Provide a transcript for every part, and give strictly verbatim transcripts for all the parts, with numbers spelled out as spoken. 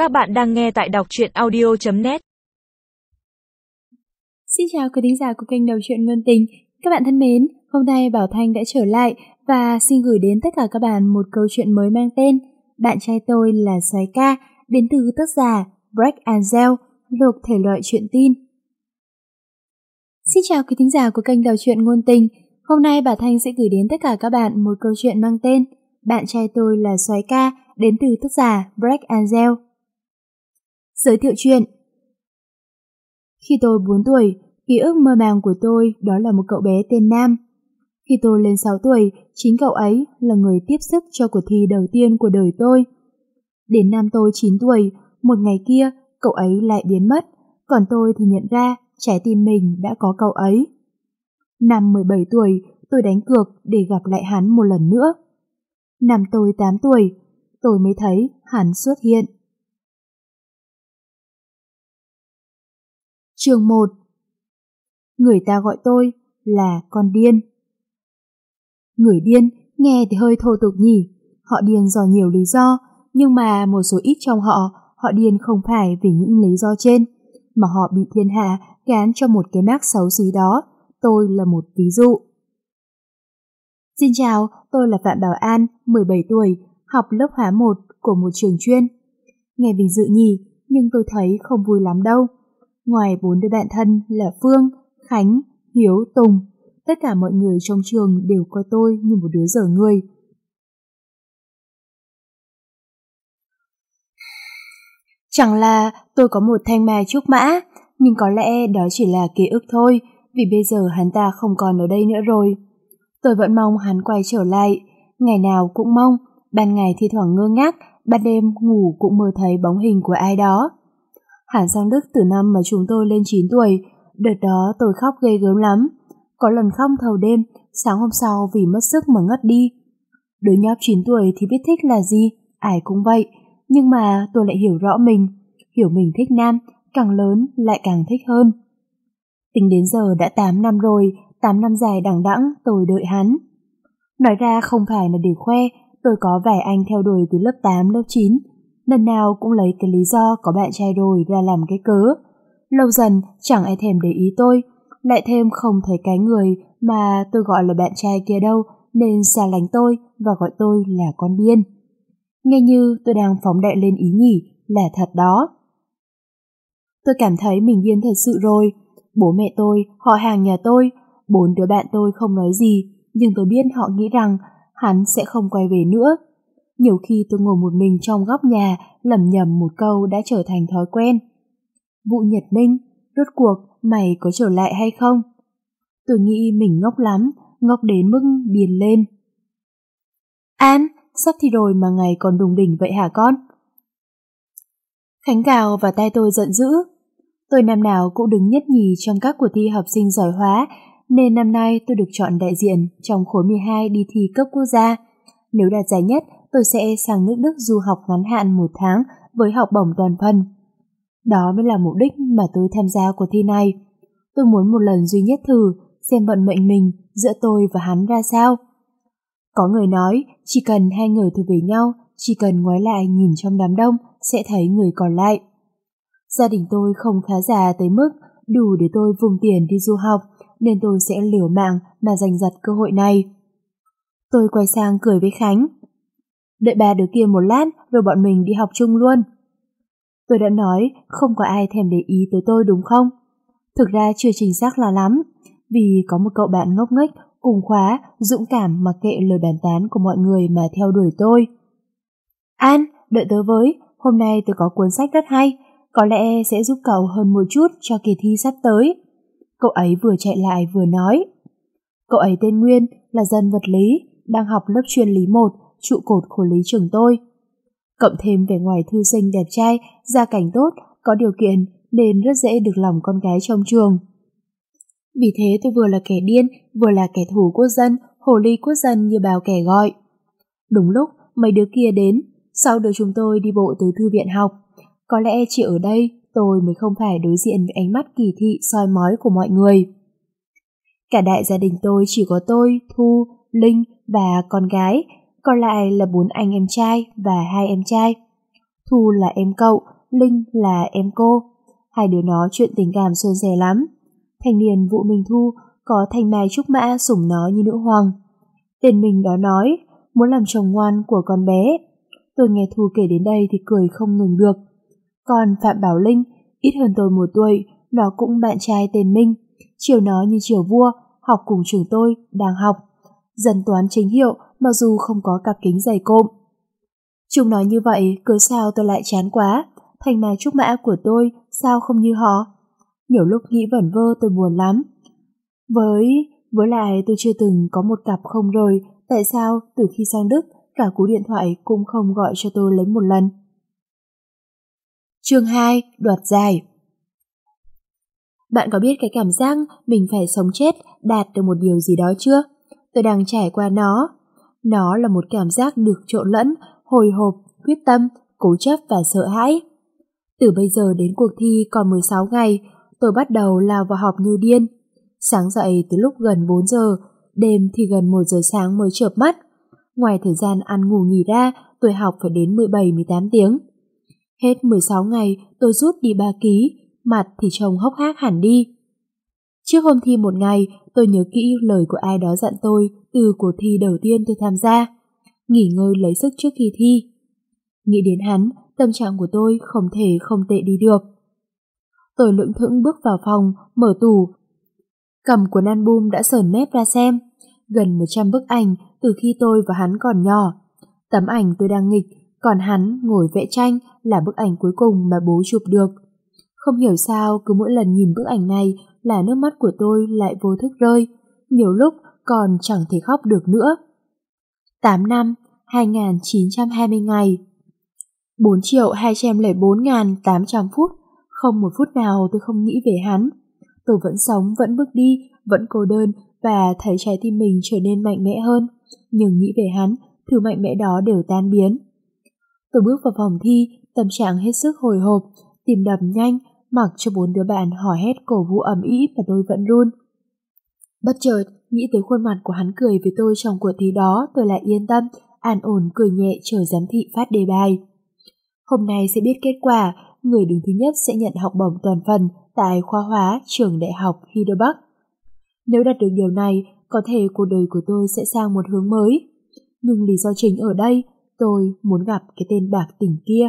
Các bạn đang nghe tại đọc truyện audio chấm net. Xin chào quý thính giả của kênh Đọc truyện Ngôn Tình. Các bạn thân mến, hôm nay Bảo Thanh đã trở lại và xin gửi đến tất cả các bạn một câu chuyện mới mang tên Bạn trai tôi là soái ca, đến từ tác giả Break Angel, thuộc thể loại truyện tin. Xin chào quý thính giả của kênh Đọc truyện Ngôn Tình. Hôm nay Bảo Thanh sẽ gửi đến tất cả các bạn một câu chuyện mang tên Bạn trai tôi là soái ca, đến từ tác giả Break Angel. Giới thiệu chuyện. Khi tôi bốn tuổi, ký ức mơ màng của tôi đó là một cậu bé tên Nam. Khi tôi lên sáu tuổi, chính cậu ấy là người tiếp sức cho cuộc thi đầu tiên của đời tôi. Đến năm tôi chín tuổi, một ngày kia, cậu ấy lại biến mất, còn tôi thì nhận ra trái tim mình đã có cậu ấy. Năm mười bảy tuổi, tôi đánh cược để gặp lại hắn một lần nữa. Năm tôi tám tuổi, tôi mới thấy hắn xuất hiện. Chương một. Người ta gọi tôi là con điên. Người điên nghe thì hơi thô tục nhỉ. Họ điên do nhiều lý do, nhưng mà một số ít trong họ, họ điên không phải vì những lý do trên, mà họ bị thiên hạ gán cho một cái mác xấu xí đó. Tôi là một ví dụ. Xin chào, tôi là Phạm Bảo An, mười bảy tuổi, học lớp hóa một của một trường chuyên. Nghe vinh dự nhỉ, nhưng tôi thấy không vui lắm đâu. Ngoài bốn đứa bạn thân là Phương, Khánh, Hiếu, Tùng, tất cả mọi người trong trường đều coi tôi như một đứa dở người. Chẳng là tôi có một thanh mai trúc mã, nhưng có lẽ đó chỉ là ký ức thôi, vì bây giờ hắn ta không còn ở đây nữa rồi. Tôi vẫn mong hắn quay trở lại, ngày nào cũng mong, ban ngày thi thoảng ngơ ngác, ban đêm ngủ cũng mơ thấy bóng hình của ai đó. Hắn sang Đức từ năm mà chúng tôi lên chín tuổi, đợt đó tôi khóc ghê gớm lắm. Có lần khóc thâu đêm, sáng hôm sau vì mất sức mà ngất đi. Đứa nhóc chín tuổi thì biết thích là gì, ai cũng vậy, nhưng mà tôi lại hiểu rõ mình, hiểu mình thích Nam, càng lớn lại càng thích hơn. Tính đến giờ đã tám năm rồi, tám năm dài đằng đẵng tôi đợi hắn. Nói ra không phải là để khoe, tôi có vài anh theo đuổi từ lớp tám, lớp chín, lần nào cũng lấy cái lý do có bạn trai rồi ra làm cái cớ. Lâu dần chẳng ai thèm để ý tôi, lại thêm không thấy cái người mà tôi gọi là bạn trai kia đâu, nên xa lánh tôi và gọi tôi là con điên. Nghe như tôi đang phóng đại lên ý nhỉ, là thật đó. Tôi cảm thấy mình điên thật sự rồi. Bố mẹ tôi, họ hàng nhà tôi, bốn đứa bạn tôi không nói gì, nhưng tôi biết họ nghĩ rằng hắn sẽ không quay về nữa. Nhiều khi tôi ngồi một mình trong góc nhà, lẩm nhẩm một câu đã trở thành thói quen. Vũ Nhật Minh, rốt cuộc mày có trở lại hay không? Tôi nghĩ mình ngốc lắm, ngốc đến mức điên lên. An, sắp thi rồi mà ngày còn đùng đỉnh vậy hả con? Khánh gào vào tai tôi giận dữ. Tôi năm nào cũng đứng nhất nhì trong các cuộc thi học sinh giỏi hóa, nên năm nay tôi được chọn đại diện trong khối mười hai đi thi cấp quốc gia. Nếu đạt giải nhất, tôi sẽ sang nước Đức du học ngắn hạn một tháng với học bổng toàn phần. Đó mới là mục đích mà tôi tham gia cuộc thi này. Tôi muốn một lần duy nhất thử xem vận mệnh mình giữa tôi và hắn ra sao. Có người nói chỉ cần hai người thuộc về nhau, chỉ cần ngoái lại nhìn trong đám đông sẽ thấy người còn lại. Gia đình tôi không khá giả tới mức đủ để tôi vùng tiền đi du học, nên tôi sẽ liều mạng mà giành giật cơ hội này. Tôi quay sang cười với Khánh. Đợi ba đứa kia một lát rồi bọn mình đi học chung luôn. Tôi đã nói không có ai thèm để ý tới tôi đúng không? Thực ra chưa chính xác là lắm, vì có một cậu bạn ngốc nghếch cùng khóa, dũng cảm mặc kệ lời bàn tán của mọi người mà theo đuổi tôi. An, đợi tớ với, hôm nay tôi có cuốn sách rất hay, có lẽ sẽ giúp cậu hơn một chút cho kỳ thi sắp tới. Cậu ấy vừa chạy lại vừa nói. Cậu ấy tên Nguyên, là dân vật lý, đang học lớp chuyên lý một, trụ cột khối lý trường tôi. Cộng thêm vẻ ngoài thư sinh đẹp trai, gia cảnh tốt, có điều kiện nên rất dễ được lòng con gái trong trường. Vì thế tôi vừa là kẻ điên, vừa là kẻ thù quốc dân, hồ ly quốc dân như bao kẻ gọi. Đúng lúc mấy đứa kia đến, sau đứa chúng tôi đi bộ từ thư viện học. Có lẽ chỉ ở đây tôi mới không phải đối diện với ánh mắt kỳ thị soi mói của mọi người. Cả đại gia đình tôi chỉ có tôi, Thu, Linh và con gái, còn lại là bốn anh em trai và hai em trai. Thu là em cậu, Linh là em cô. Hai đứa nó chuyện tình cảm suôn sẻ lắm. Thanh niên Vũ Minh Thu có thanh mai trúc mã sủng nó như nữ hoàng. Tên mình đó nói muốn làm chồng ngoan của con bé. Tôi nghe Thu kể đến đây thì cười không ngừng được. Còn Phạm Bảo Linh, ít hơn tôi một tuổi, nó cũng bạn trai tên Minh. Chiều nó như chiều vua, học cùng trường tôi, đang học. Dân toán chính hiệu, mặc dù không có cặp kính dày cộm. Chúng nói như vậy, cứ sao tôi lại chán quá. Thanh mai trúc mã của tôi, sao không như họ? Nhiều lúc nghĩ vẩn vơ tôi buồn lắm. Với, với lại tôi chưa từng có một cặp không rồi, tại sao từ khi sang Đức, cả cú điện thoại cũng không gọi cho tôi lấy một lần. Chương hai. Đoạt giải. Bạn có biết cái cảm giác mình phải sống chết đạt được một điều gì đó chưa? Tôi đang trải qua nó. Nó là một cảm giác được trộn lẫn, hồi hộp, quyết tâm, cố chấp và sợ hãi. Từ bây giờ đến cuộc thi còn mười sáu ngày, tôi bắt đầu lao vào học như điên. Sáng dậy từ lúc gần bốn giờ, đêm thì gần một giờ sáng mới chợp mắt. Ngoài thời gian ăn ngủ nghỉ ra, tôi học phải đến mười bảy mười tám tiếng. Hết mười sáu ngày, tôi rút đi ba ký, mặt thì trông hốc hác hẳn đi. Trước hôm thi một ngày, tôi nhớ kỹ lời của ai đó dặn tôi từ cuộc thi đầu tiên tôi tham gia. Nghỉ ngơi lấy sức trước khi thi. Nghĩ đến hắn, tâm trạng của tôi không thể không tệ đi được. Tôi lững thững bước vào phòng, mở tủ, cầm cuốn album đã sờn mép ra xem. Gần một trăm bức ảnh từ khi tôi và hắn còn nhỏ. Tấm ảnh tôi đang nghịch, còn hắn ngồi vẽ tranh là bức ảnh cuối cùng mà bố chụp được. Không hiểu sao cứ mỗi lần nhìn bức ảnh này là nước mắt của tôi lại vô thức rơi, nhiều lúc còn chẳng thể khóc được nữa. tám năm, hai nghìn chín trăm hai mươi ngày, bốn triệu hai trăm lẻ bốn nghìn tám trăm phút, không một phút nào tôi không nghĩ về hắn. Tôi vẫn sống, vẫn bước đi, vẫn cô đơn và thấy trái tim mình trở nên mạnh mẽ hơn, nhưng nghĩ về hắn, thứ mạnh mẽ đó đều tan biến. Tôi bước vào phòng thi, tâm trạng hết sức hồi hộp, tim đập nhanh, mặc cho bốn đứa bạn hò hét cổ vũ ầm ĩ và tôi vẫn run. Bất chợt, nghĩ tới khuôn mặt của hắn cười với tôi trong cuộc thi đó, tôi lại yên tâm, an ổn cười nhẹ chờ giám thị phát đề bài. Hôm nay sẽ biết kết quả, người đứng thứ nhất sẽ nhận học bổng toàn phần tại khoa hóa trường đại học Heidelberg. Nếu đạt được điều này, có thể cuộc đời của tôi sẽ sang một hướng mới. Nhưng lý do chính ở đây, tôi muốn gặp cái tên bạc tỉnh kia.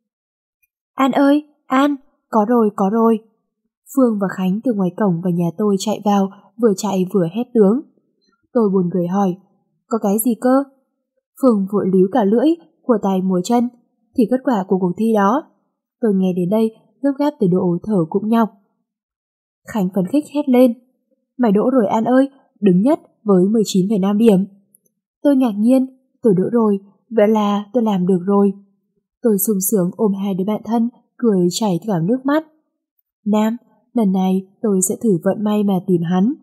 An ơi, An, có rồi, có rồi. Phương và Khánh từ ngoài cổng vào nhà tôi chạy vào, vừa chạy vừa hét tướng. Tôi buồn cười hỏi, có cái gì cơ? Phương vội líu cả lưỡi, khua tay múa chân, thì kết quả của cuộc thi đó. Tôi nghe đến đây, gấp gáp tới độ thở cũng nhọc. Khánh phấn khích hét lên, mày đỗ rồi An ơi, đứng nhất với mười chín phẩy năm điểm. Tôi ngạc nhiên, tôi đỗ rồi, vậy là tôi làm được rồi. Tôi sung sướng ôm hai đứa bạn thân, cười chảy cả nước mắt. Nam, lần này tôi sẽ thử vận may mà tìm hắn.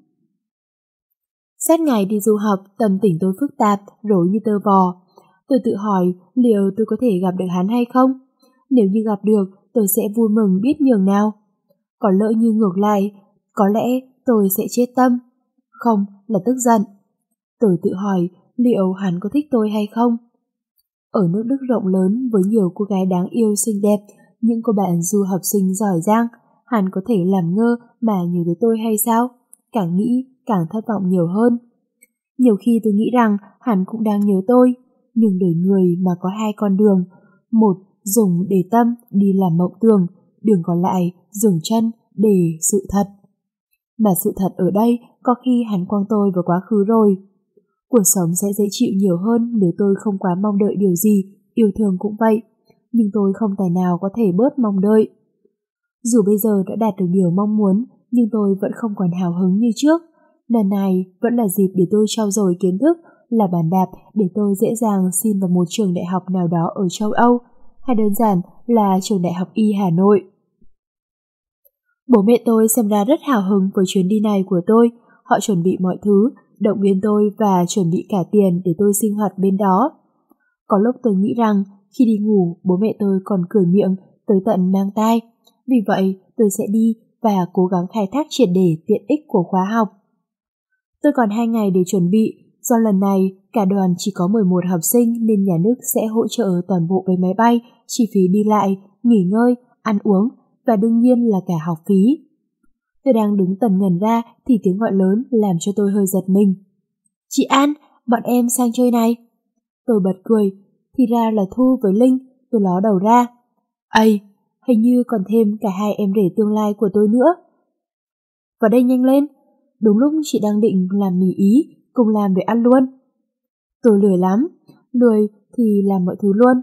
Sát ngày đi du học, tâm tình tôi phức tạp, rối như tơ vò. Tôi tự hỏi liệu tôi có thể gặp được hắn hay không? Nếu như gặp được, tôi sẽ vui mừng biết nhường nào. Còn lỡ như ngược lại, có lẽ tôi sẽ chết tâm. Không, là tức giận. Tôi tự hỏi liệu hắn có thích tôi hay không? Ở nước Đức rộng lớn với nhiều cô gái đáng yêu xinh đẹp, những cô bạn du học sinh giỏi giang, hắn có thể làm ngơ mà nhớ tới tôi hay sao? Càng nghĩ càng thất vọng nhiều hơn. Nhiều khi tôi nghĩ rằng hắn cũng đang nhớ tôi, nhưng đời người mà có hai con đường, một dùng để tâm đi làm mộng tưởng, đường còn lại dùng chân để sự thật. Mà sự thật ở đây có khi hắn quăng tôi vào quá khứ rồi. Cuộc sống sẽ dễ chịu nhiều hơn nếu tôi không quá mong đợi điều gì, yêu thương cũng vậy, nhưng tôi không tài nào có thể bớt mong đợi. Dù bây giờ đã đạt được điều mong muốn, nhưng tôi vẫn không còn hào hứng như trước. Lần này vẫn là dịp để tôi trau dồi kiến thức, là bàn đạp để tôi dễ dàng xin vào một trường đại học nào đó ở châu Âu, hay đơn giản là trường đại học Y Hà Nội. Bố mẹ tôi xem ra rất hào hứng với chuyến đi này của tôi. Họ chuẩn bị mọi thứ, động viên tôi và chuẩn bị cả tiền để tôi sinh hoạt bên đó. Có lúc tôi nghĩ rằng khi đi ngủ, bố mẹ tôi còn cười miệng tới tận mang tai. Vì vậy, tôi sẽ đi và cố gắng khai thác triệt để tiện ích của khóa học. Tôi còn hai ngày để chuẩn bị, Do lần này cả đoàn chỉ có mười một học sinh nên nhà nước sẽ hỗ trợ toàn bộ vé máy bay, chi phí đi lại, nghỉ ngơi, ăn uống và đương nhiên là cả học phí. Tôi đang đứng tần ngần ra thì tiếng gọi lớn làm cho tôi hơi giật mình. Chị An, bọn em sang chơi này. Tôi bật cười, thì ra là Thu với Linh. Tôi ló đầu ra. Ây, hình như còn thêm cả hai em rể tương lai của tôi nữa. Vào đây nhanh lên. Đúng lúc chị đang định làm mì ý, cùng làm để ăn luôn. Tôi lười lắm, lười thì làm mọi thứ luôn.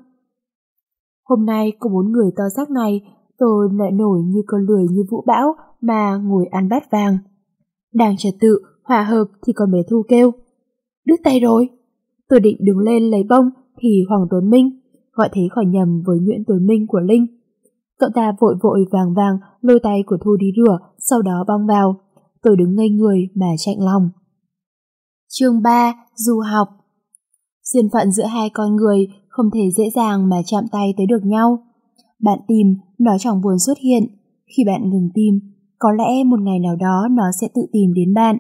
Hôm nay có bốn người to xác này, tôi lại nổi như con lười như vũ bão mà ngồi ăn bát vàng. Đang trật tự, hòa hợp thì con bé Thu kêu. Đứt tay rồi. Tôi định đứng lên lấy bông thì Hoàng Tuấn Minh, gọi thế khỏi nhầm với Nguyễn Tuấn Minh của Linh. Cậu ta vội vội vàng vàng lôi tay của Thu đi rửa, sau đó băng vào. Tôi đứng ngây người mà chạnh lòng. Chương ba. Du học. Duyên phận giữa hai con người không thể dễ dàng mà chạm tay tới được nhau. Bạn tìm, nó chẳng buồn xuất hiện. Khi bạn ngừng tìm, có lẽ một ngày nào đó nó sẽ tự tìm đến bạn.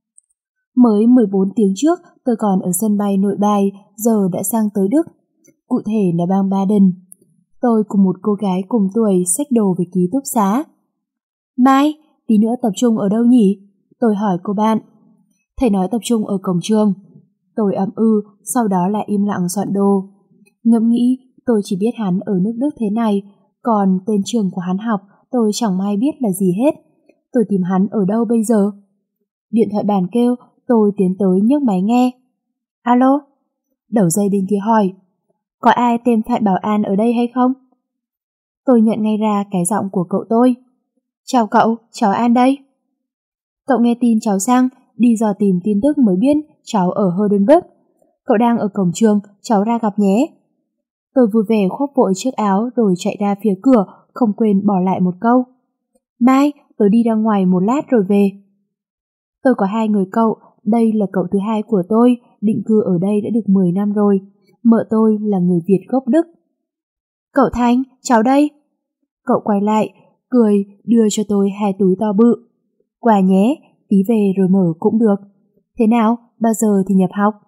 Mới mười bốn tiếng trước, tôi còn ở sân bay Nội Bài, giờ đã sang tới Đức. Cụ thể là bang Baden. Tôi cùng một cô gái cùng tuổi xách đồ về ký túc xá. Mai, tí nữa tập trung ở đâu nhỉ? Tôi hỏi cô bạn. Thầy nói tập trung ở cổng trường. Tôi ậm ừ, sau đó lại im lặng soạn đồ. Ngẫm nghĩ, tôi chỉ biết hắn ở nước Đức thế này, còn tên trường của hắn học tôi chẳng may biết là gì hết. Tôi tìm hắn ở đâu bây giờ? Điện thoại bàn kêu, tôi tiến tới nhấc máy nghe. Alo? Đầu dây bên kia hỏi, có ai tên Phạm Bảo An ở đây hay không? Tôi nhận ngay ra cái giọng của cậu tôi. Chào cậu, cháu An đây. Cậu nghe tin cháu sang, đi dò tìm tin tức mới biết cháu ở Heidelberg. Cậu đang ở cổng trường, cháu ra gặp nhé. Tôi vui vẻ khoác vội chiếc áo rồi chạy ra phía cửa, không quên bỏ lại một câu. Mai, tôi đi ra ngoài một lát rồi về. Tôi có hai người cậu, đây là cậu thứ hai của tôi, định cư ở đây đã được mười năm rồi. Mợ tôi là người Việt gốc Đức. Cậu Thanh, cháu đây. Cậu quay lại, cười đưa cho tôi hai túi to bự. Quà nhé, tí về rồi mở cũng được. Thế nào, bao giờ thì nhập học?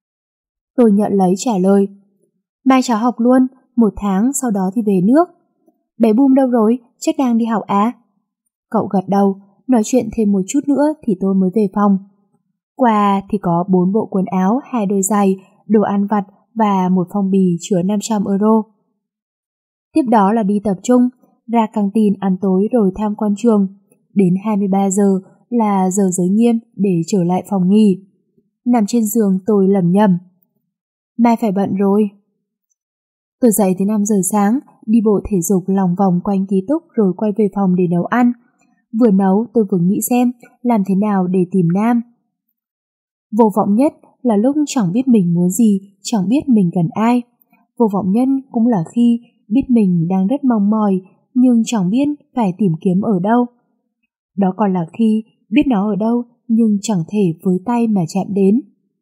Tôi nhận lấy trả lời. Mai cháu học luôn, một tháng sau đó thì về nước. Bé Bum đâu rồi, chắc đang đi học à? Cậu gật đầu, nói chuyện thêm một chút nữa thì tôi mới về phòng. Quà thì có bốn bộ quần áo, hai đôi giày, đồ ăn vặt và một phong bì chứa năm trăm euro. Tiếp đó là đi tập trung, ra căng tin ăn tối rồi tham quan trường. Đến hai mươi ba giờ là giờ giới nghiêm để trở lại phòng nghỉ. Nằm trên giường tôi lẩm nhẩm. Mai phải bận rồi. Tôi dậy tới năm giờ sáng, đi bộ thể dục lòng vòng quanh ký túc rồi quay về phòng để nấu ăn. Vừa nấu tôi vừa nghĩ xem làm thế nào để tìm Nam. Vô vọng nhất là lúc chẳng biết mình muốn gì, chẳng biết mình cần ai. Vô vọng nhất cũng là khi biết mình đang rất mong mỏi nhưng chẳng biết phải tìm kiếm ở đâu. Đó còn là khi biết nó ở đâu nhưng chẳng thể với tay mà chạm đến.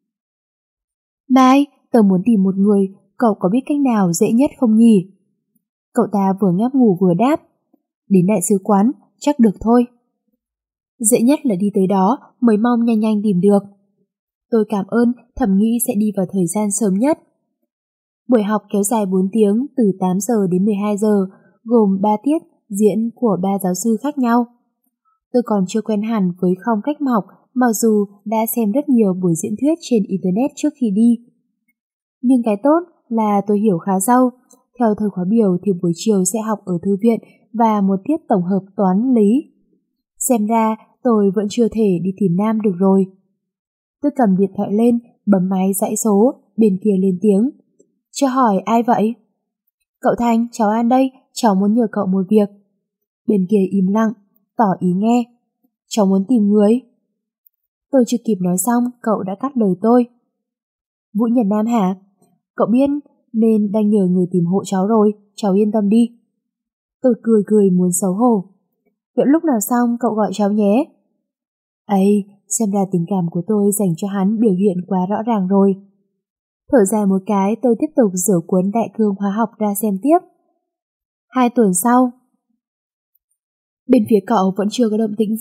Mai, tớ muốn tìm một người, cậu có biết cách nào dễ nhất không nhỉ? Cậu ta vừa ngáp ngủ vừa đáp. Đến đại sứ quán, chắc được thôi. Dễ nhất là đi tới đó mới mong nhanh nhanh tìm được. Tôi cảm ơn, thầm nghĩ sẽ đi vào thời gian sớm nhất. Buổi học kéo dài bốn tiếng từ tám giờ đến mười hai giờ, gồm ba tiết diễn của ba giáo sư khác nhau. Tôi còn chưa quen hẳn với phong cách học mặc dù đã xem rất nhiều buổi diễn thuyết trên Internet trước khi đi. Nhưng cái tốt là tôi hiểu khá sâu. Theo thời khóa biểu thì buổi chiều sẽ học ở thư viện và một tiết tổng hợp toán lý. Xem ra tôi vẫn chưa thể đi tìm Nam được rồi. Tôi cầm điện thoại lên, bấm máy dãy số, bên kia lên tiếng. Cho hỏi ai vậy? Cậu Thanh, cháu An đây, cháu muốn nhờ cậu một việc. Bên kia im lặng, tỏ ý nghe. Cháu muốn tìm người. Tôi chưa kịp nói xong, cậu đã cắt lời tôi. Vũ Nhật Nam hả? Cậu biết nên đang nhờ người tìm hộ cháu rồi, cháu yên tâm đi. Tôi cười cười muốn xấu hổ. Vậy lúc nào xong cậu gọi cháu nhé. Ây, xem ra tình cảm của tôi dành cho hắn biểu hiện quá rõ ràng rồi. Thở dài một cái, tôi tiếp tục rửa cuốn đại cương hóa học ra xem tiếp. Hai tuần sau. Bên phía cậu vẫn chưa có động tĩnh gì,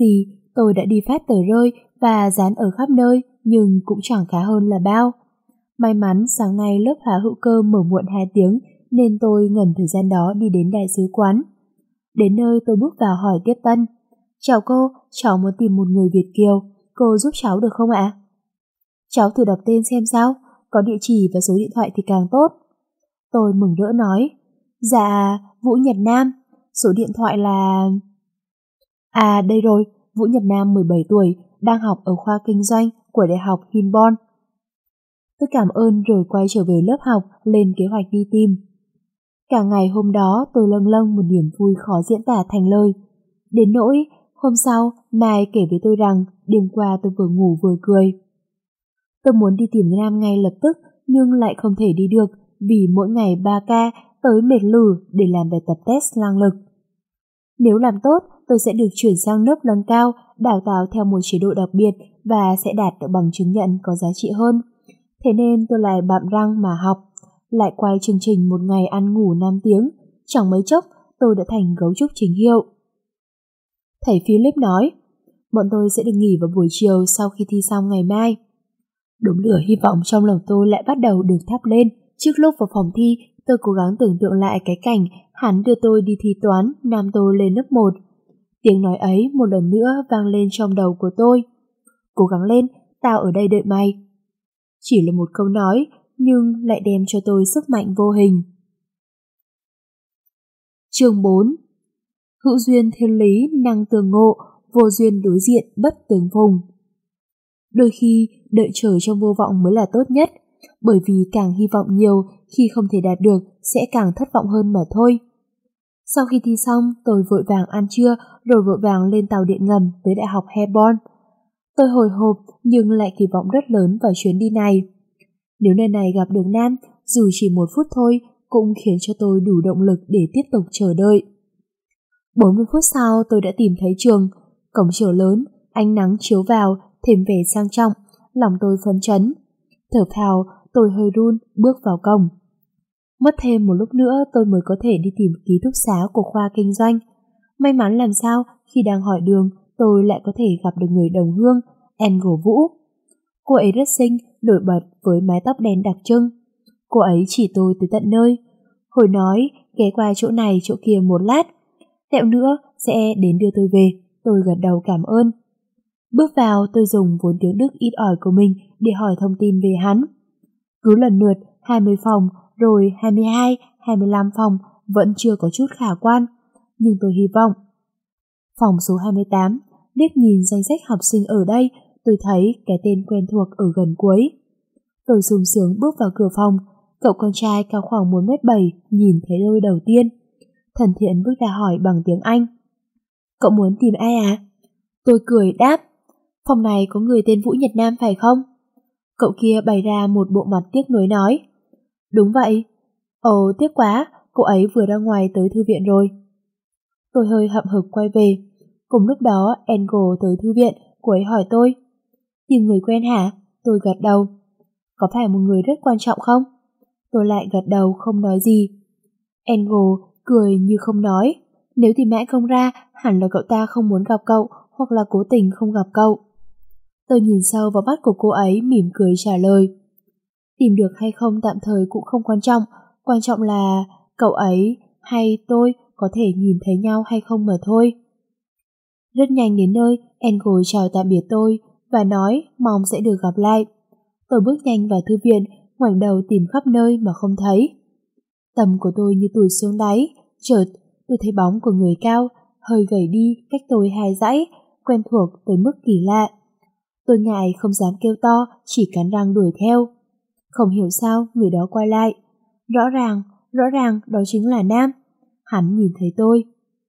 tôi đã đi phát tờ rơi và dán ở khắp nơi, nhưng cũng chẳng khá hơn là bao. May mắn sáng nay lớp hóa hữu cơ mở muộn hai tiếng nên tôi ngần thời gian đó đi đến đại sứ quán. Đến nơi tôi bước vào hỏi tiếp tân. Chào cô, cháu muốn tìm một người Việt kiều, cô giúp cháu được không ạ? Cháu thử đọc tên xem sao, có địa chỉ và số điện thoại thì càng tốt. Tôi mừng rỡ nói. Dạ, Vũ Nhật Nam, số điện thoại là... À đây rồi, Vũ Nhật Nam mười bảy tuổi, đang học ở khoa kinh doanh của Đại học Hinborn. Tôi cảm ơn rồi quay trở về lớp học, lên kế hoạch đi tìm. Cả ngày hôm đó tôi lâng lâng một niềm vui khó diễn tả thành lời. Đến nỗi, hôm sau, Mai kể với tôi rằng đêm qua tôi vừa ngủ vừa cười. Tôi muốn đi tìm Nam ngay lập tức nhưng lại không thể đi được vì mỗi ngày ba ca tới mệt lử để làm bài tập test năng lực. Nếu làm tốt, tôi sẽ được chuyển sang lớp nâng cao, đào tạo theo một chế độ đặc biệt và sẽ đạt được bằng chứng nhận có giá trị hơn. Thế nên tôi lại bặm răng mà học, lại quay chương trình một ngày ăn ngủ năm tiếng, chẳng mấy chốc tôi đã thành gấu trúc chính hiệu. Thầy Philip nói, bọn tôi sẽ được nghỉ vào buổi chiều sau khi thi xong ngày mai. Đốm lửa hy vọng trong lòng tôi lại bắt đầu được thắp lên. Trước lúc vào phòng thi, tôi cố gắng tưởng tượng lại cái cảnh hắn đưa tôi đi thi toán, nam tôi lên lớp một. Tiếng nói ấy một lần nữa vang lên trong đầu của tôi. Cố gắng lên, tao ở đây đợi mày. Chỉ là một câu nói, nhưng lại đem cho tôi sức mạnh vô hình. Chương bốn. Hữu duyên thiên lý năng tường ngộ, vô duyên đối diện bất tường vùng. Đôi khi, đợi chờ trong vô vọng mới là tốt nhất, bởi vì càng hy vọng nhiều khi không thể đạt được sẽ càng thất vọng hơn mà thôi. Sau khi thi xong, tôi vội vàng ăn trưa rồi vội vàng lên tàu điện ngầm tới Đại học Hebron. Tôi hồi hộp nhưng lại kỳ vọng rất lớn vào chuyến đi này. Nếu nơi này gặp được Nam, dù chỉ một phút thôi, cũng khiến cho tôi đủ động lực để tiếp tục chờ đợi. bốn mươi phút sau tôi đã tìm thấy trường, cổng trường lớn, ánh nắng chiếu vào, thêm vẻ sang trọng, lòng tôi phấn chấn. Thở phào, tôi hơi run, bước vào cổng. Mất thêm một lúc nữa tôi mới có thể đi tìm ký túc xá của khoa kinh doanh. May mắn làm sao, khi đang hỏi đường, tôi lại có thể gặp được người đồng hương, Angel Vũ. Cô ấy rất xinh, nổi bật với mái tóc đen đặc trưng. Cô ấy chỉ tôi tới tận nơi. Hồi nói, ghé qua chỗ này chỗ kia một lát. Tẹo nữa sẽ đến đưa tôi về, tôi gật đầu cảm ơn. Bước vào tôi dùng vốn tiếng Đức ít ỏi của mình để hỏi thông tin về hắn. Cứ lần lượt hai mươi phòng, rồi hai mươi hai, hai mươi lăm phòng vẫn chưa có chút khả quan, nhưng tôi hy vọng. Phòng số hai mươi tám, liếc nhìn danh sách học sinh ở đây, tôi thấy cái tên quen thuộc ở gần cuối. Tôi sung sướng bước vào cửa phòng, cậu con trai cao khoảng một mét bảy nhìn thấy tôi đầu tiên. Thân thiện bước ra hỏi bằng tiếng Anh. Cậu muốn tìm ai à? Tôi cười đáp. Phòng này có người tên Vũ Nhật Nam phải không? Cậu kia bày ra một bộ mặt tiếc nuối nói. Đúng vậy. Ồ, tiếc quá, cô ấy vừa ra ngoài tới thư viện rồi. Tôi hơi hậm hực quay về. Cùng lúc đó, Angel tới thư viện, cô ấy hỏi tôi. Tìm người quen hả? Tôi gật đầu. Có phải một người rất quan trọng không? Tôi lại gật đầu không nói gì. Angel cười như không nói. Nếu tìm mãi không ra, hẳn là cậu ta không muốn gặp cậu hoặc là cố tình không gặp cậu. Tôi nhìn sâu vào mắt của cô ấy mỉm cười trả lời. Tìm được hay không tạm thời cũng không quan trọng, quan trọng là cậu ấy hay tôi có thể nhìn thấy nhau hay không mà thôi. Rất nhanh đến nơi, Angel chào tạm biệt tôi và nói mong sẽ được gặp lại. Tôi bước nhanh vào thư viện, ngoảnh đầu tìm khắp nơi mà không thấy. Tầm của tôi như tụt xuống đáy, chợt tôi thấy bóng của người cao, hơi gầy đi cách tôi hai dãy, quen thuộc tới mức kỳ lạ. Tôi ngại không dám kêu to, chỉ cắn răng đuổi theo. Không hiểu sao người đó quay lại. Rõ ràng, rõ ràng đó chính là Nam. Hắn nhìn thấy tôi.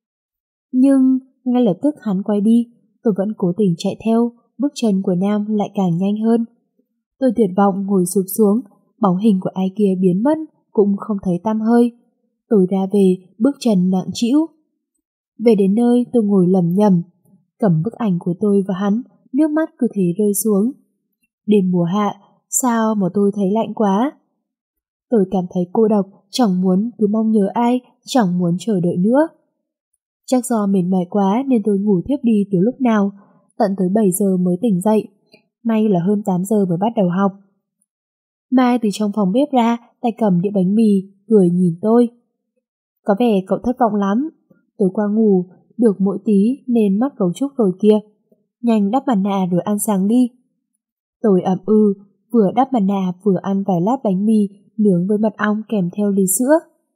Nhưng ngay lập tức hắn quay đi, tôi vẫn cố tình chạy theo, bước chân của Nam lại càng nhanh hơn. Tôi tuyệt vọng ngồi sụp xuống, bóng hình của ai kia biến mất, cũng không thấy tăm hơi. Tôi ra về, bước chân nặng trĩu. Về đến nơi tôi ngồi lẩm nhẩm, cầm bức ảnh của tôi và hắn, nước mắt cứ thế rơi xuống. Đêm mùa hạ, sao mà tôi thấy lạnh quá. Tôi cảm thấy cô độc, chẳng muốn cứ mong nhớ ai, chẳng muốn chờ đợi nữa. Chắc do mệt mỏi quá nên tôi ngủ thiếp đi từ lúc nào, tận tới bảy giờ mới tỉnh dậy. May là hơn tám giờ mới bắt đầu học. Mai từ trong phòng bếp ra, tay cầm đĩa bánh mì, cười nhìn tôi. Có vẻ cậu thất vọng lắm. Tối qua ngủ, được mỗi tí nên mắt cấu trúc rồi kia. Nhanh đắp mặt nạ rồi ăn sáng đi. Tôi ậm ừ, vừa đắp mặt nạ vừa ăn vài lát bánh mì nướng với mật ong kèm theo ly sữa.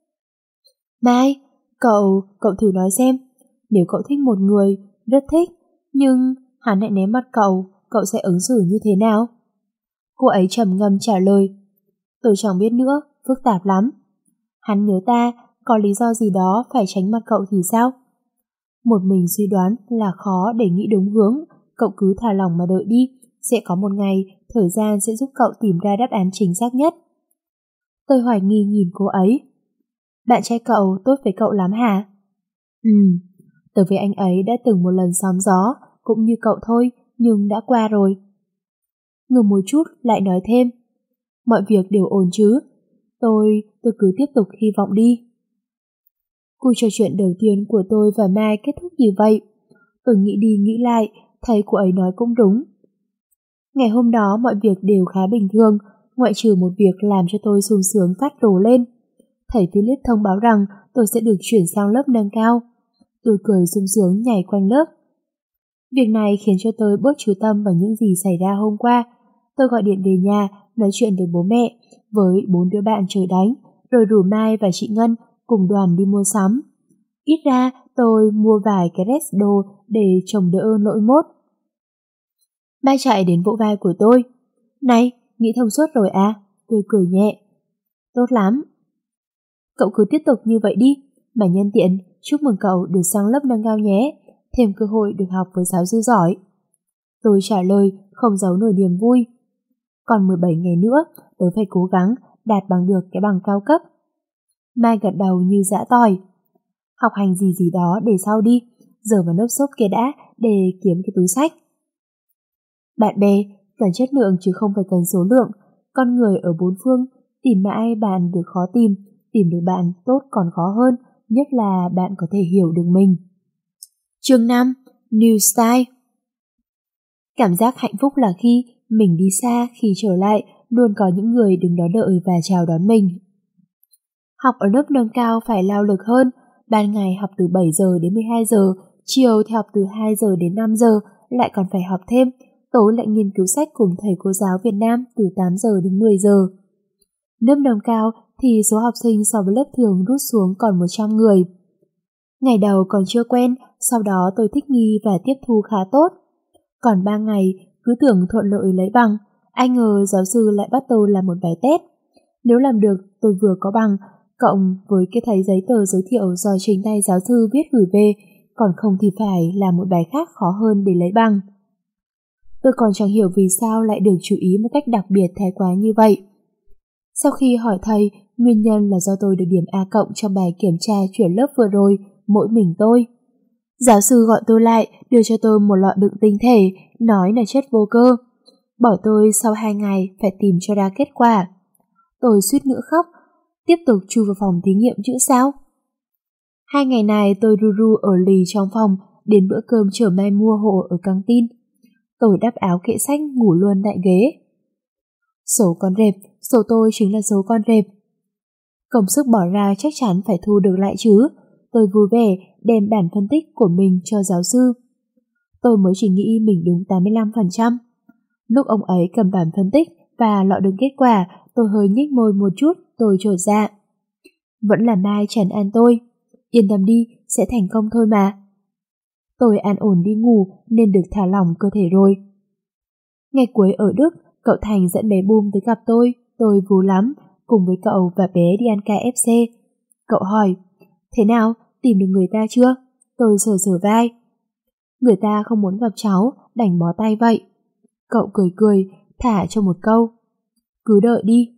Mai, cậu, cậu thử nói xem, nếu cậu thích một người, rất thích, nhưng hắn lại ném mặt cậu, cậu sẽ ứng xử như thế nào? Cô ấy trầm ngâm trả lời. Tôi chẳng biết nữa, phức tạp lắm. Hắn nhớ ta, có lý do gì đó phải tránh mặt cậu thì sao? Một mình suy đoán là khó để nghĩ đúng hướng, cậu cứ thả lỏng mà đợi đi, sẽ có một ngày, thời gian sẽ giúp cậu tìm ra đáp án chính xác nhất. Tôi hoài nghi nhìn cô ấy. Bạn trai cậu tốt với cậu lắm hả? Ừ, tớ với anh ấy đã từng một lần sóng gió, cũng như cậu thôi, nhưng đã qua rồi. Ngừng một chút lại nói thêm. Mọi việc đều ổn chứ? Tôi, tôi cứ tiếp tục hy vọng đi. Cuộc trò chuyện đầu tiên của tôi và Mai kết thúc như vậy. Tôi nghĩ đi nghĩ lại, thấy cô ấy nói cũng đúng. Ngày hôm đó mọi việc đều khá bình thường, ngoại trừ một việc làm cho tôi sung sướng phát rồ lên. Thầy Philip thông báo rằng tôi sẽ được chuyển sang lớp nâng cao. Tôi cười sung sướng nhảy quanh lớp. Việc này khiến cho tôi bớt chú tâm vào những gì xảy ra hôm qua. Tôi gọi điện về nhà, nói chuyện với bố mẹ, với bốn đứa bạn trời đánh, rồi rủ Mai và chị Ngân cùng đoàn đi mua sắm. Ít ra tôi mua vài cái rest đồ để chồng đỡ nỗi mốt. Mai chạy đến vỗ vai của tôi. Này, nghĩ thông suốt rồi à? Tôi cười nhẹ. Tốt lắm. Cậu cứ tiếp tục như vậy đi, mà nhân tiện chúc mừng cậu được sang lớp nâng cao nhé, thêm cơ hội được học với giáo sư giỏi. Tôi trả lời không giấu nổi niềm vui. Còn mười bảy ngày nữa, tớ phải cố gắng đạt bằng được cái bằng cao cấp. Mai gật đầu như dã tỏi. Học hành gì gì đó để sau đi, giờ vào nốt xốp kia đã để kiếm cái túi sách. Bạn bè cần chất lượng chứ không phải cần số lượng. Con người ở bốn phương, tìm mãi bạn được khó tìm, tìm được bạn tốt còn khó hơn, nhất là bạn có thể hiểu được mình. Chương năm. New Style. Cảm giác hạnh phúc là khi mình đi xa, khi trở lại luôn có những người đứng đó đợi và chào đón mình. Học ở lớp nâng cao phải lao lực hơn, ban ngày học từ bảy giờ đến mười hai giờ, chiều thì học từ hai giờ đến năm giờ, lại còn phải học thêm, tối lại nghiên cứu sách cùng thầy cô giáo Việt Nam từ tám giờ đến mười giờ. Lớp nâng cao thì số học sinh so với lớp thường rút xuống còn một trăm người. Ngày đầu còn chưa quen, sau đó tôi thích nghi và tiếp thu khá tốt. Còn ba ngày, cứ tưởng thuận lợi lấy bằng, ai ngờ giáo sư lại bắt tôi làm một bài test. Nếu làm được, tôi vừa có bằng, cộng với cái thấy giấy tờ giới thiệu do chính tay giáo sư viết gửi về, còn không thì phải làm một bài khác khó hơn để lấy bằng. Tôi còn chẳng hiểu vì sao lại được chú ý một cách đặc biệt thái quá như vậy. Sau khi hỏi thầy, nguyên nhân là do tôi được điểm A cộng trong bài kiểm tra chuyển lớp vừa rồi, mỗi mình tôi. Giáo sư gọi tôi lại, đưa cho tôi một lọ đựng tinh thể, nói là chất vô cơ. Bỏ tôi sau hai ngày phải tìm cho ra kết quả. Tôi suýt nữa khóc, tiếp tục chui vào phòng thí nghiệm chữ sao. Hai ngày này tôi ru ru ở lì trong phòng, đến bữa cơm chở Mai mua hộ ở căng tin. Tôi đắp áo kệ sách ngủ luôn tại ghế. Số con rệp, số tôi chính là số con rệp. Công sức bỏ ra chắc chắn phải thu được lại chứ. Tôi vui vẻ đem bản phân tích của mình cho giáo sư. Tôi mới chỉ nghĩ mình đúng tám mươi lăm phần trăm. Lúc ông ấy cầm bản phân tích và lọ đựng kết quả, tôi hơi nhếch môi một chút, tôi trột dạ. Vẫn là Mai trấn an tôi. Yên tâm đi, sẽ thành công thôi mà. Tôi an ổn đi ngủ nên được thả lỏng cơ thể rồi. Ngày cuối ở Đức, cậu Thành dẫn bé Bum tới gặp tôi. Tôi vui lắm, cùng với cậu và bé đi ăn ca ép xê. Cậu hỏi, thế nào, tìm được người ta chưa? Tôi sờ sờ vai. Người ta không muốn gặp cháu, đành bó tay vậy. Cậu cười cười, thả cho một câu. Cứ đợi đi.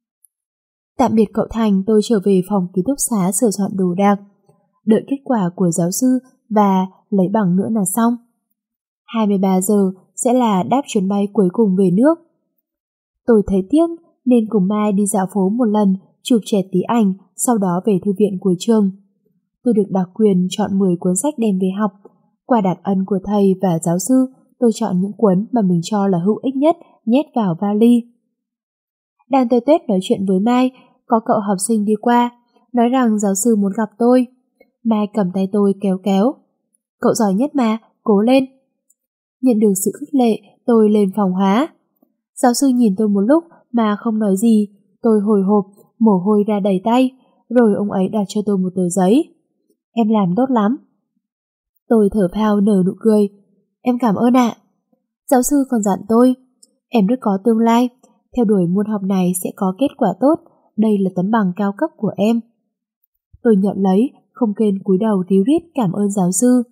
Tạm biệt cậu Thành, tôi trở về phòng ký túc xá sửa soạn đồ đạc. Đợi kết quả của giáo sư và lấy bằng nữa là xong. hai mươi ba giờ sẽ là đáp chuyến bay cuối cùng về nước. Tôi thấy tiếc nên cùng Mai đi dạo phố một lần, chụp chẹt tí ảnh, sau đó về thư viện của trường. Tôi được đặc quyền chọn mười cuốn sách đem về học. Qua đặc ân của thầy và giáo sư, tôi chọn những cuốn mà mình cho là hữu ích nhất, nhét vào vali. Đang tơi tuét nói chuyện với Mai, có cậu học sinh đi qua, nói rằng giáo sư muốn gặp tôi. Mai cầm tay tôi kéo kéo. Cậu giỏi nhất mà, cố lên. Nhận được sự khích lệ, tôi lên phòng hóa. Giáo sư nhìn tôi một lúc mà không nói gì, tôi hồi hộp, mồ hôi ra đầy tay, rồi ông ấy đặt cho tôi một tờ giấy. Em làm tốt lắm. Tôi thở phào nở nụ cười. Em cảm ơn ạ. Giáo sư còn dặn tôi, em rất có tương lai, theo đuổi môn học này sẽ có kết quả tốt, đây là tấm bằng cao cấp của em. Tôi nhận lấy, không quên cúi đầu ríu rít cảm ơn giáo sư.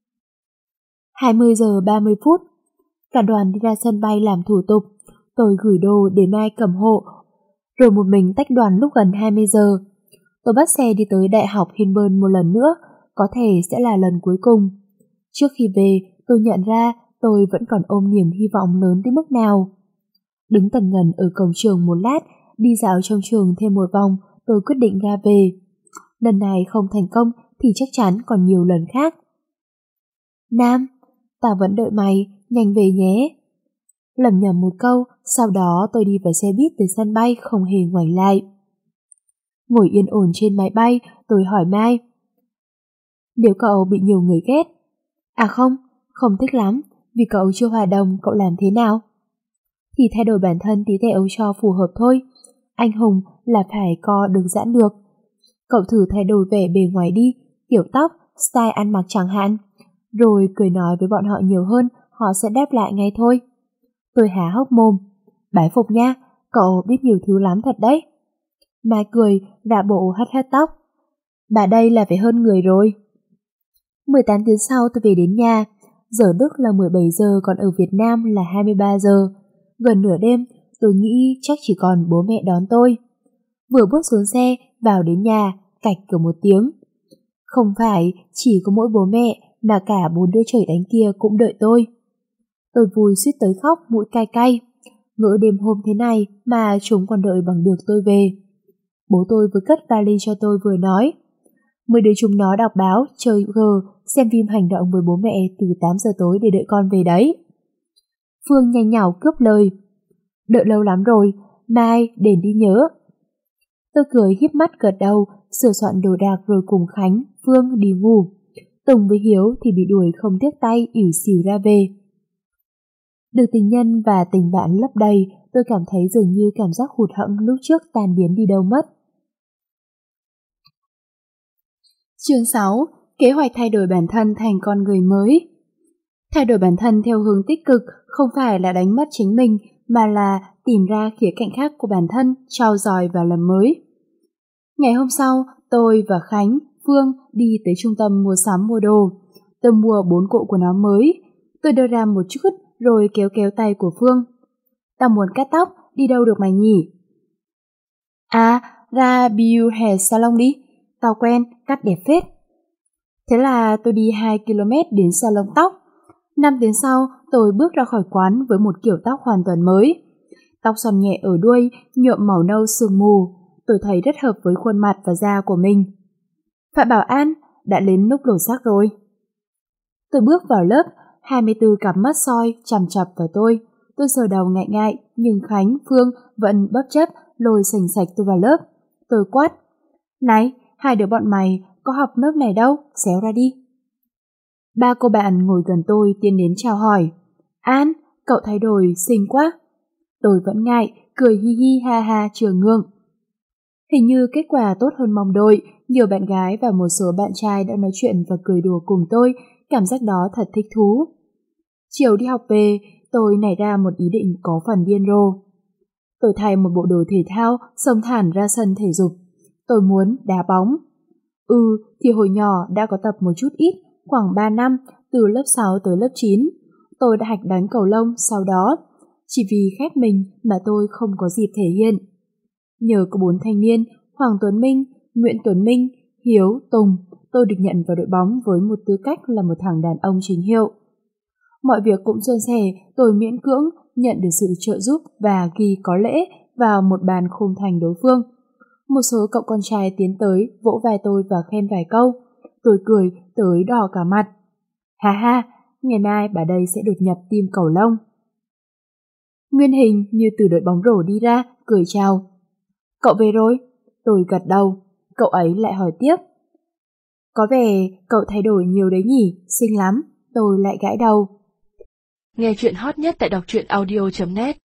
hai mươi giờ ba mươi phút, cả đoàn đi ra sân bay làm thủ tục, tôi gửi đồ để Mai cầm hộ, rồi một mình tách đoàn lúc gần hai mươi giờ. Tôi bắt xe đi tới Đại học Hinburn một lần nữa, có thể sẽ là lần cuối cùng. Trước khi về, tôi nhận ra tôi vẫn còn ôm niềm hy vọng lớn đến mức nào. Đứng tần ngần ở cổng trường một lát, đi dạo trong trường thêm một vòng, tôi quyết định ra về. Lần này không thành công thì chắc chắn còn nhiều lần khác. Nam, tao vẫn đợi mày, nhanh về nhé. Lẩm nhẩm một câu, sau đó tôi đi vào xe buýt từ sân bay không hề ngoảnh lại. Ngồi yên ổn trên máy bay, tôi hỏi Mai. Nếu cậu bị nhiều người ghét? À không, không thích lắm, vì cậu chưa hòa đồng, cậu làm thế nào? Thì thay đổi bản thân tí tẹo cho phù hợp thôi. Anh hùng là phải co được giãn được. Cậu thử thay đổi vẻ bề ngoài đi, kiểu tóc, style ăn mặc chẳng hạn. Rồi cười nói với bọn họ nhiều hơn, họ sẽ đáp lại ngay thôi. Tôi há hốc mồm. Bái phục nha, cậu biết nhiều thứ lắm thật đấy. Mai cười, rạ bộ hất hất tóc. Bà đây là phải hơn người rồi. mười tám tiếng sau tôi về đến nhà. Giờ Đức là mười bảy giờ, còn ở Việt Nam là hai mươi ba giờ. Gần nửa đêm, tôi nghĩ chắc chỉ còn bố mẹ đón tôi. Vừa bước xuống xe, vào đến nhà, cạch cửa một tiếng. Không phải chỉ có mỗi bố mẹ, mà cả bốn đứa trời đánh kia cũng đợi tôi. Tôi vui suýt tới khóc, mũi cay cay. Ngỡ đêm hôm thế này mà chúng còn đợi bằng được tôi về. Bố tôi vừa cất vali cho tôi vừa nói. Mấy đứa chúng nó đọc báo, chơi gờ, xem phim hành động với bố mẹ từ tám giờ tối để đợi con về đấy. Phương nhanh nhảu cướp lời. Đợi lâu lắm rồi, mai đền đi nhớ. Tôi cười híp mắt gật đầu, sửa soạn đồ đạc rồi cùng Khánh, Phương đi ngủ. Tùng với Hiếu thì bị đuổi không tiếc tay, ỉu xìu ra về. Được tình nhân và tình bạn lấp đầy, tôi cảm thấy dường như cảm giác hụt hẫng lúc trước tan biến đi đâu mất. Chương sáu. Kế hoạch thay đổi bản thân thành con người mới. Thay đổi bản thân theo hướng tích cực không phải là đánh mất chính mình, mà là tìm ra khía cạnh khác của bản thân, trau dồi và làm mới. Ngày hôm sau, tôi và Khánh, Phương đi tới trung tâm mua sắm mua đồ. Tôi mua bốn bộ quần áo mới. Tôi đưa ra một chút rồi kéo kéo tay của Phương. Tao muốn cắt tóc, đi đâu được mày nhỉ? À, ra Biu Hair Salon đi. Tao quen, cắt đẹp phết. Thế là tôi đi hai ki lô mét đến salon tóc. năm tiếng sau, tôi bước ra khỏi quán với một kiểu tóc hoàn toàn mới. Tóc xoăn nhẹ ở đuôi, nhuộm màu nâu sương mù. Tôi thấy rất hợp với khuôn mặt và da của mình. Phạm Bảo An, đã đến lúc đổ xác rồi. Tôi bước vào lớp, hai mươi tư cặp mắt soi chằm chặp vào tôi. Tôi sờ đầu ngại ngại, nhưng Khánh, Phương vẫn bất chấp lôi sành sạch tôi vào lớp. Tôi quát. Này, hai đứa bọn mày có học lớp này đâu, xéo ra đi. Ba cô bạn ngồi gần tôi tiến đến chào hỏi. An, cậu thay đổi xinh quá. Tôi vẫn ngại, cười hi hi ha ha trường ngượng. Hình như kết quả tốt hơn mong đợi, nhiều bạn gái và một số bạn trai đã nói chuyện và cười đùa cùng tôi, cảm giác đó thật thích thú. Chiều đi học về, tôi nảy ra một ý định có phần điên rồ. Tôi thay một bộ đồ thể thao, xông thẳng ra sân thể dục. Tôi muốn đá bóng. Ừ, thì hồi nhỏ đã có tập một chút ít, khoảng ba năm, từ lớp sáu tới lớp chín. Tôi đã hạch đánh cầu lông sau đó. Chỉ vì khép mình mà tôi không có dịp thể hiện. Nhờ có bốn thanh niên, Hoàng Tuấn Minh, Nguyễn Tuấn Minh, Hiếu, Tùng, tôi được nhận vào đội bóng với một tư cách là một thằng đàn ông chính hiệu. Mọi việc cũng suôn sẻ, tôi miễn cưỡng nhận được sự trợ giúp và ghi có lễ vào một bàn khung thành đối phương. Một số cậu con trai tiến tới, vỗ vai tôi và khen vài câu. Tôi cười tới đỏ cả mặt. Ha ha, ngày mai bà đây sẽ đột nhập team cầu lông. Nguyên Hình như từ đội bóng rổ đi ra, cười chào. Cậu về rồi? Tôi gật đầu. Cậu ấy lại hỏi tiếp. Có vẻ cậu thay đổi nhiều đấy nhỉ, xinh lắm. Tôi lại gãi đầu. Nghe chuyện hot nhất tại đọc truyện audio chấm net.